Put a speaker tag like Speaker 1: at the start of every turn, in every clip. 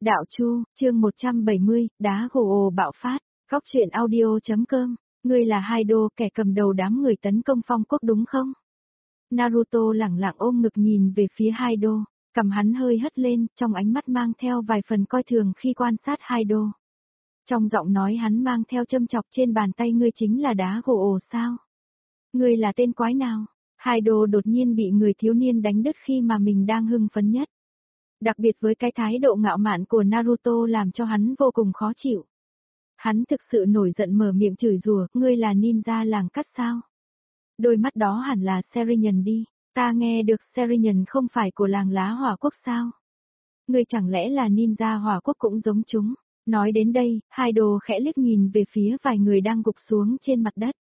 Speaker 1: Đạo Chu, chương 170, đá gồ ồ bạo phát, góc truyện audio.com, ngươi là Haido kẻ cầm đầu đám người tấn công phong quốc đúng không? Naruto lẳng lặng ôm ngực nhìn về phía Haido, cầm hắn hơi hất lên, trong ánh mắt mang theo vài phần coi thường khi quan sát Haido. Trong giọng nói hắn mang theo châm chọc trên bàn tay ngươi chính là đá gồ ồ sao? Ngươi là tên quái nào? Haido đột nhiên bị người thiếu niên đánh đứt khi mà mình đang hưng phấn nhất. Đặc biệt với cái thái độ ngạo mạn của Naruto làm cho hắn vô cùng khó chịu. Hắn thực sự nổi giận mở miệng chửi rủa, ngươi là ninja làng cắt sao? Đôi mắt đó hẳn là Sharingan đi, ta nghe được Sharingan không phải của làng lá hỏa quốc sao? Ngươi chẳng lẽ là ninja hỏa quốc cũng giống chúng? Nói đến đây, Haido khẽ liếc nhìn về phía vài người đang gục xuống trên mặt đất.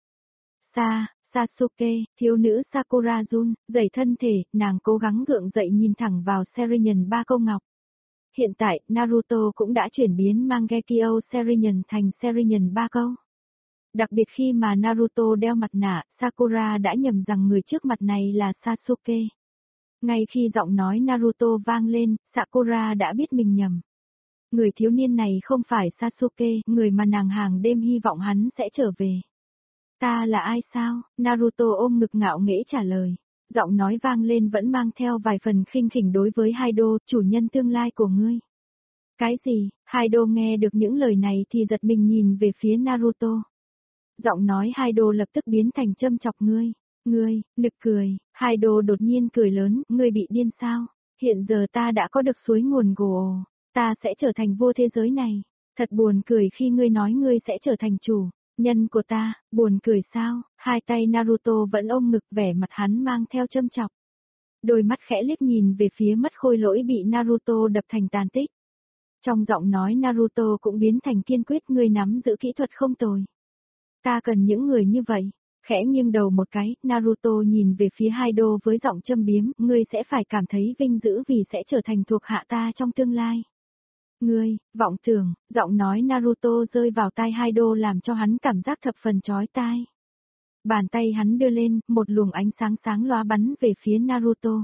Speaker 1: Sasuke, thiếu nữ Sakura Jun, dậy thân thể, nàng cố gắng gượng dậy nhìn thẳng vào Sharingan ba câu ngọc. Hiện tại, Naruto cũng đã chuyển biến Mangekyo Sharingan thành Sharingan ba câu. Đặc biệt khi mà Naruto đeo mặt nạ, Sakura đã nhầm rằng người trước mặt này là Sasuke. Ngay khi giọng nói Naruto vang lên, Sakura đã biết mình nhầm. Người thiếu niên này không phải Sasuke, người mà nàng hàng đêm hy vọng hắn sẽ trở về. Ta là ai sao? Naruto ôm ngực ngạo nghễ trả lời. Giọng nói vang lên vẫn mang theo vài phần khinh khỉnh đối với Haido, chủ nhân tương lai của ngươi. Cái gì? Haido nghe được những lời này thì giật mình nhìn về phía Naruto. Giọng nói Haido lập tức biến thành châm chọc ngươi. Ngươi, nực cười. Haido đột nhiên cười lớn, ngươi bị điên sao? Hiện giờ ta đã có được suối nguồn gồ, ta sẽ trở thành vua thế giới này. Thật buồn cười khi ngươi nói ngươi sẽ trở thành chủ nhân của ta, buồn cười sao? Hai tay Naruto vẫn ôm ngực, vẻ mặt hắn mang theo châm chọc. Đôi mắt khẽ liếc nhìn về phía mất khôi lỗi bị Naruto đập thành tàn tích. Trong giọng nói Naruto cũng biến thành kiên quyết, ngươi nắm giữ kỹ thuật không tồi. Ta cần những người như vậy. Khẽ nghiêng đầu một cái, Naruto nhìn về phía Haido với giọng châm biếm, ngươi sẽ phải cảm thấy vinh dự vì sẽ trở thành thuộc hạ ta trong tương lai. Ngươi, vọng tưởng, giọng nói Naruto rơi vào tai Haido làm cho hắn cảm giác thập phần chói tai. Bàn tay hắn đưa lên, một luồng ánh sáng sáng lóa bắn về phía Naruto.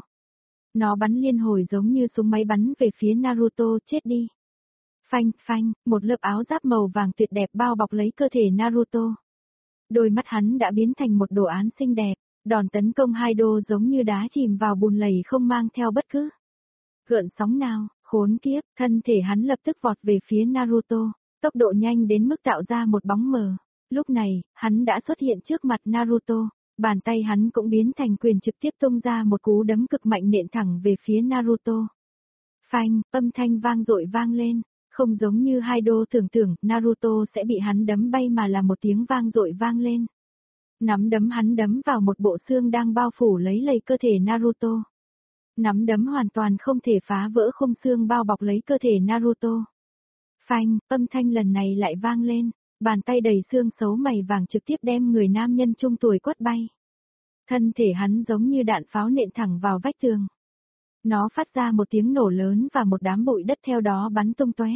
Speaker 1: Nó bắn liên hồi giống như súng máy bắn về phía Naruto, chết đi. Phanh, phanh, một lớp áo giáp màu vàng tuyệt đẹp bao bọc lấy cơ thể Naruto. Đôi mắt hắn đã biến thành một đồ án xinh đẹp, đòn tấn công Haido giống như đá chìm vào bùn lầy không mang theo bất cứ gợn sóng nào. Khốn kiếp, thân thể hắn lập tức vọt về phía Naruto, tốc độ nhanh đến mức tạo ra một bóng mờ. Lúc này, hắn đã xuất hiện trước mặt Naruto, bàn tay hắn cũng biến thành quyền trực tiếp tung ra một cú đấm cực mạnh nện thẳng về phía Naruto. Phanh, âm thanh vang dội vang lên, không giống như Haido tưởng tượng Naruto sẽ bị hắn đấm bay mà là một tiếng vang dội vang lên. Nắm đấm hắn đấm vào một bộ xương đang bao phủ lấy lầy cơ thể Naruto. Nắm đấm hoàn toàn không thể phá vỡ khung xương bao bọc lấy cơ thể Naruto. Phanh, âm thanh lần này lại vang lên, bàn tay đầy xương xấu mày vàng trực tiếp đem người nam nhân trung tuổi quất bay. Thân thể hắn giống như đạn pháo nện thẳng vào vách tường. Nó phát ra một tiếng nổ lớn và một đám bụi đất theo đó bắn tung tóe.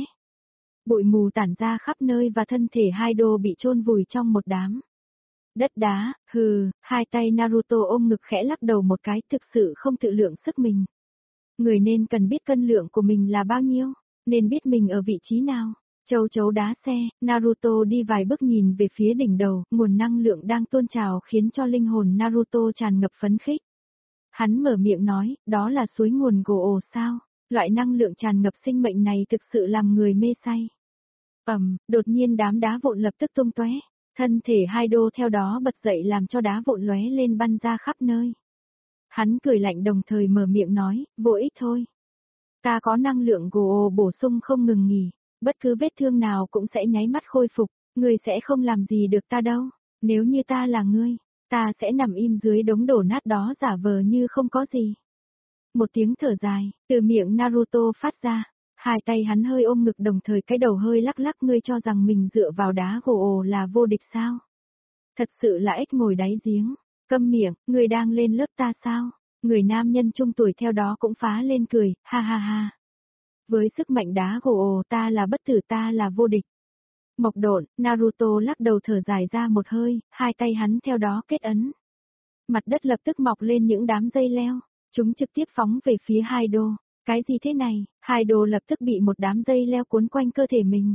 Speaker 1: Bụi mù tản ra khắp nơi và thân thể Haido bị chôn vùi trong một đám đất đá. Hai tay Naruto ôm ngực khẽ lắc đầu một cái, thực sự không tự lượng sức mình. Người nên cần biết cân lượng của mình là bao nhiêu, nên biết mình ở vị trí nào. Châu chấu đá xe, Naruto đi vài bước nhìn về phía đỉnh đầu, nguồn năng lượng đang tuôn trào khiến cho linh hồn Naruto tràn ngập phấn khích. Hắn mở miệng nói, đó là suối nguồn gồ sao? Loại năng lượng tràn ngập sinh mệnh này thực sự làm người mê say. Đột nhiên đám đá vụn lập tức tung tóe. Thân thể Haido theo đó bật dậy làm cho đá vụn lóe lên bắn ra khắp nơi. Hắn cười lạnh đồng thời mở miệng nói, vô ích thôi. Ta có năng lượng gồ bổ sung không ngừng nghỉ, bất cứ vết thương nào cũng sẽ nháy mắt khôi phục, ngươi sẽ không làm gì được ta đâu. Nếu như ta là ngươi, ta sẽ nằm im dưới đống đổ nát đó giả vờ như không có gì. Một tiếng thở dài, từ miệng Naruto phát ra. Hai tay hắn hơi ôm ngực đồng thời cái đầu hơi lắc lắc, ngươi cho rằng mình dựa vào đá gồ là vô địch sao? Thật sự là ếch ngồi đáy giếng. Câm miệng, ngươi đang lên lớp ta sao? Người nam nhân trung tuổi theo đó cũng phá lên cười, ha ha ha. Với sức mạnh đá gồ ta là bất tử, ta là vô địch. Mộc độn, Naruto lắc đầu thở dài ra một hơi, hai tay hắn theo đó kết ấn. Mặt đất lập tức mọc lên những đám dây leo, chúng trực tiếp phóng về phía Haido. Cái gì thế này? Haido lập tức bị một đám dây leo cuốn quanh cơ thể mình.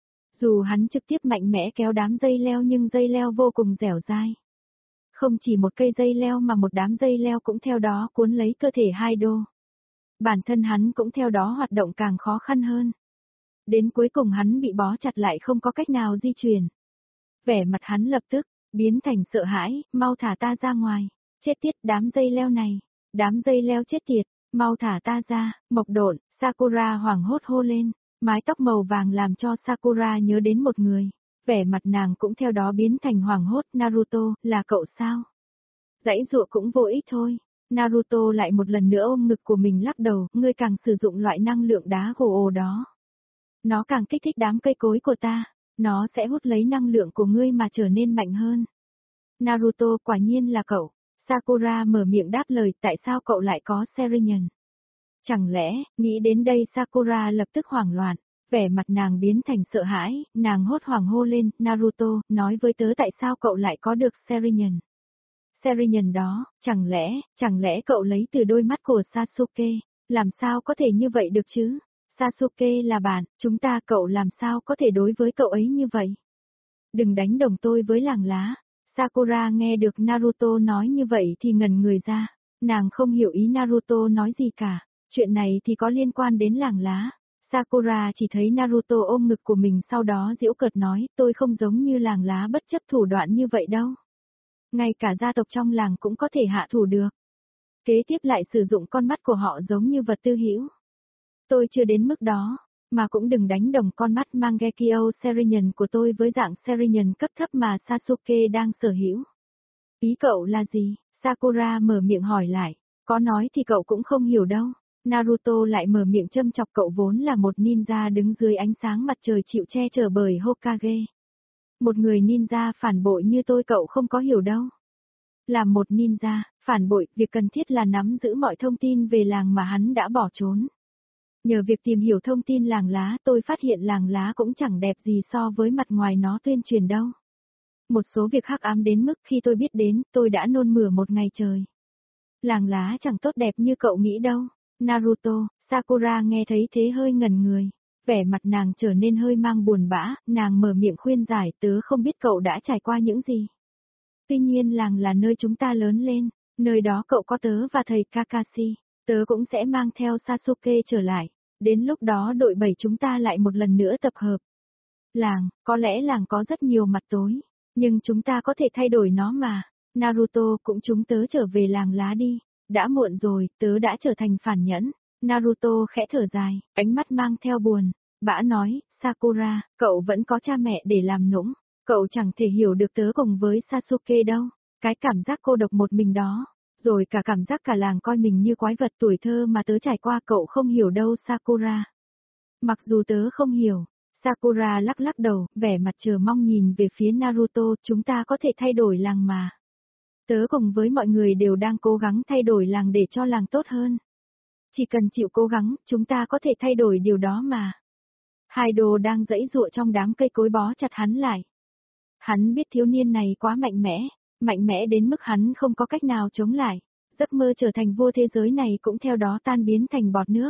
Speaker 1: Dù hắn trực tiếp mạnh mẽ kéo đám dây leo nhưng dây leo vô cùng dẻo dai. Không chỉ một cây dây leo mà một đám dây leo cũng theo đó cuốn lấy cơ thể Haido. Bản thân hắn cũng theo đó hoạt động càng khó khăn hơn. Đến cuối cùng hắn bị bó chặt lại không có cách nào di chuyển. Vẻ mặt hắn lập tức biến thành sợ hãi, mau thả ta ra ngoài. Chết tiệt đám dây leo này. Đám dây leo chết tiệt, mau thả ta ra. Mộc Độn, Sakura hoảng hốt hô lên. Mái tóc màu vàng làm cho Sakura nhớ đến một người. Vẻ mặt nàng cũng theo đó biến thành hoảng hốt. Naruto, là cậu sao? Giãy giụa cũng vô ích thôi. Naruto lại một lần nữa ôm ngực của mình lắc đầu, ngươi càng sử dụng loại năng lượng đá gồ đó. Nó càng kích thích đám cây cối của ta, nó sẽ hút lấy năng lượng của ngươi mà trở nên mạnh hơn. Naruto quả nhiên là cậu. Sakura mở miệng đáp lời tại sao cậu lại có Sharingan. Chẳng lẽ, nghĩ đến đây Sakura lập tức hoảng loạn, vẻ mặt nàng biến thành sợ hãi, nàng hốt hoảng hô lên, Naruto, nói với tớ tại sao cậu lại có được Sharingan. Sharingan đó, chẳng lẽ cậu lấy từ đôi mắt của Sasuke, làm sao có thể như vậy được chứ? Sasuke là bạn, chúng ta cậu làm sao có thể đối với cậu ấy như vậy? Đừng đánh đồng tôi với làng lá. Sakura nghe được Naruto nói như vậy thì ngẩn người ra, nàng không hiểu ý Naruto nói gì cả, chuyện này thì có liên quan đến làng lá. Sakura chỉ thấy Naruto ôm ngực của mình sau đó giễu cợt nói, tôi không giống như làng lá bất chấp thủ đoạn như vậy đâu. Ngay cả gia tộc trong làng cũng có thể hạ thủ được. Kế tiếp lại sử dụng con mắt của họ giống như vật tư hữu. Tôi chưa đến mức đó, mà cũng đừng đánh đồng con mắt Mangekyo Sharingan của tôi với dạng Sharingan cấp thấp mà Sasuke đang sở hữu. Ý cậu là gì? Sakura mở miệng hỏi lại, có nói thì cậu cũng không hiểu đâu. Naruto lại mở miệng châm chọc cậu vốn là một ninja đứng dưới ánh sáng mặt trời chịu che chở bởi Hokage. Một người ninja phản bội như tôi cậu không có hiểu đâu. Làm một ninja, phản bội, việc cần thiết là nắm giữ mọi thông tin về làng mà hắn đã bỏ trốn. Nhờ việc tìm hiểu thông tin làng lá tôi phát hiện làng lá cũng chẳng đẹp gì so với mặt ngoài nó tuyên truyền đâu. Một số việc hắc ám đến mức khi tôi biết đến tôi đã nôn mửa một ngày trời. Làng lá chẳng tốt đẹp như cậu nghĩ đâu. Naruto, Sakura nghe thấy thế hơi ngẩn người. Vẻ mặt nàng trở nên hơi mang buồn bã, nàng mở miệng khuyên giải tớ không biết cậu đã trải qua những gì. Tuy nhiên làng là nơi chúng ta lớn lên, nơi đó cậu có tớ và thầy Kakashi, tớ cũng sẽ mang theo Sasuke trở lại. Đến lúc đó đội 7 chúng ta lại một lần nữa tập hợp. Làng, có lẽ làng có rất nhiều mặt tối, nhưng chúng ta có thể thay đổi nó mà. Naruto cũng chúng tớ trở về làng lá đi. Đã muộn rồi, tớ đã trở thành phản nhẫn. Naruto khẽ thở dài, ánh mắt mang theo buồn. Bã nói, Sakura, cậu vẫn có cha mẹ để làm nũng. Cậu chẳng thể hiểu được tớ cùng với Sasuke đâu. Cái cảm giác cô độc một mình đó. Rồi cả cảm giác cả làng coi mình như quái vật tuổi thơ mà tớ trải qua cậu không hiểu đâu Sakura. Mặc dù tớ không hiểu. Sakura lắc lắc đầu, vẻ mặt chờ mong nhìn về phía Naruto, chúng ta có thể thay đổi làng mà. Tớ cùng với mọi người đều đang cố gắng thay đổi làng để cho làng tốt hơn. Chỉ cần chịu cố gắng, chúng ta có thể thay đổi điều đó mà. Haido đang giãy giụa trong đám cây cối bó chặt hắn lại. Hắn biết thiếu niên này quá mạnh mẽ đến mức hắn không có cách nào chống lại. Giấc mơ trở thành vua thế giới này cũng theo đó tan biến thành bọt nước.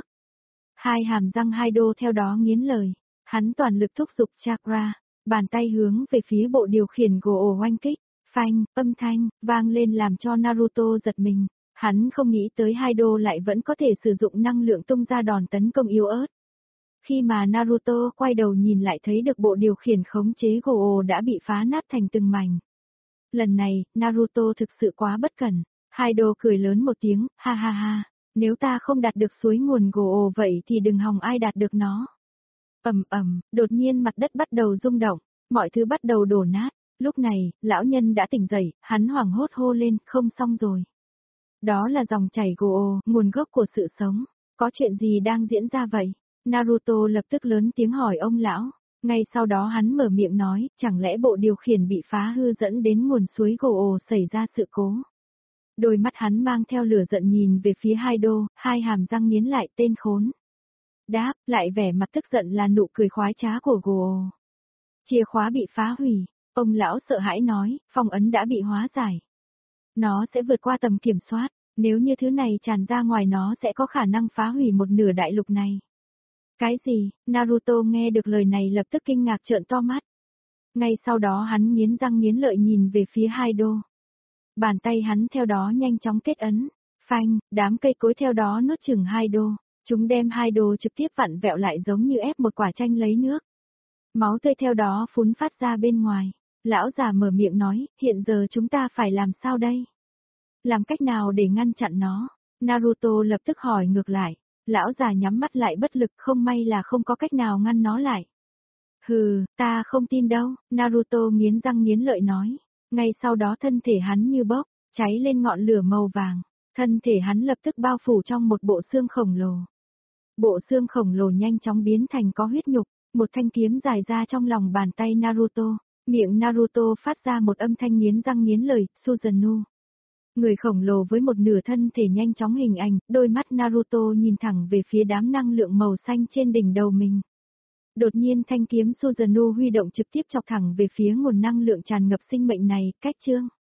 Speaker 1: Hai hàm răng Haido theo đó nghiến lời. Hắn toàn lực thúc giục chakra, bàn tay hướng về phía bộ điều khiển gỗ oanh kích. Phanh, âm thanh, vang lên làm cho Naruto giật mình. Hắn không nghĩ tới Haido lại vẫn có thể sử dụng năng lượng tung ra đòn tấn công yếu ớt. Khi mà Naruto quay đầu nhìn lại thấy được bộ điều khiển khống chế gỗ đã bị phá nát thành từng mảnh. Lần này, Naruto thực sự quá bất cẩn. Haido cười lớn một tiếng, ha ha ha, nếu ta không đạt được suối nguồn gỗ vậy thì đừng hòng ai đạt được nó. Đột nhiên mặt đất bắt đầu rung động, mọi thứ bắt đầu đổ nát. Lúc này, lão nhân đã tỉnh dậy, hắn hoảng hốt hô lên, không xong rồi. Đó là dòng chảy gỗ, nguồn gốc của sự sống. Có chuyện gì đang diễn ra vậy? Naruto lập tức lớn tiếng hỏi ông lão. Ngay sau đó hắn mở miệng nói, chẳng lẽ bộ điều khiển bị phá hư dẫn đến nguồn suối gỗ xảy ra sự cố. Đôi mắt hắn mang theo lửa giận nhìn về phía Haido, hai hàm răng nghiến lại tên khốn. Đáp, lại vẻ mặt tức giận là nụ cười khoái trá của gỗ. Chìa khóa bị phá hủy. Ông lão sợ hãi nói, phong ấn đã bị hóa giải. Nó sẽ vượt qua tầm kiểm soát. Nếu như thứ này tràn ra ngoài nó sẽ có khả năng phá hủy một nửa đại lục này. Cái gì? Naruto nghe được lời này lập tức kinh ngạc trợn to mắt. Ngay sau đó hắn nghiến răng nghiến lợi nhìn về phía Haido. Bàn tay hắn theo đó nhanh chóng kết ấn. Phanh, đám cây cối theo đó nuốt chửng Haido. Chúng đem Haido trực tiếp vặn vẹo lại giống như ép một quả chanh lấy nước. Máu tươi theo đó phún phát ra bên ngoài. Lão già mở miệng nói, hiện giờ chúng ta phải làm sao đây? Làm cách nào để ngăn chặn nó? Naruto lập tức hỏi ngược lại. Lão già nhắm mắt lại bất lực, không may là không có cách nào ngăn nó lại. Hừ, ta không tin đâu, Naruto nghiến răng nghiến lợi nói. Ngay sau đó thân thể hắn như bốc, cháy lên ngọn lửa màu vàng. Thân thể hắn lập tức bao phủ trong một bộ xương khổng lồ. Bộ xương khổng lồ nhanh chóng biến thành có huyết nhục, một thanh kiếm dài ra trong lòng bàn tay Naruto. Miệng Naruto phát ra một âm thanh nghiến răng nghiến lợi, Susanoo. Người khổng lồ với một nửa thân thể nhanh chóng hình ảnh, đôi mắt Naruto nhìn thẳng về phía đám năng lượng màu xanh trên đỉnh đầu mình. Đột nhiên thanh kiếm Susanoo huy động trực tiếp chọc thẳng về phía nguồn năng lượng tràn ngập sinh mệnh này, cách chương.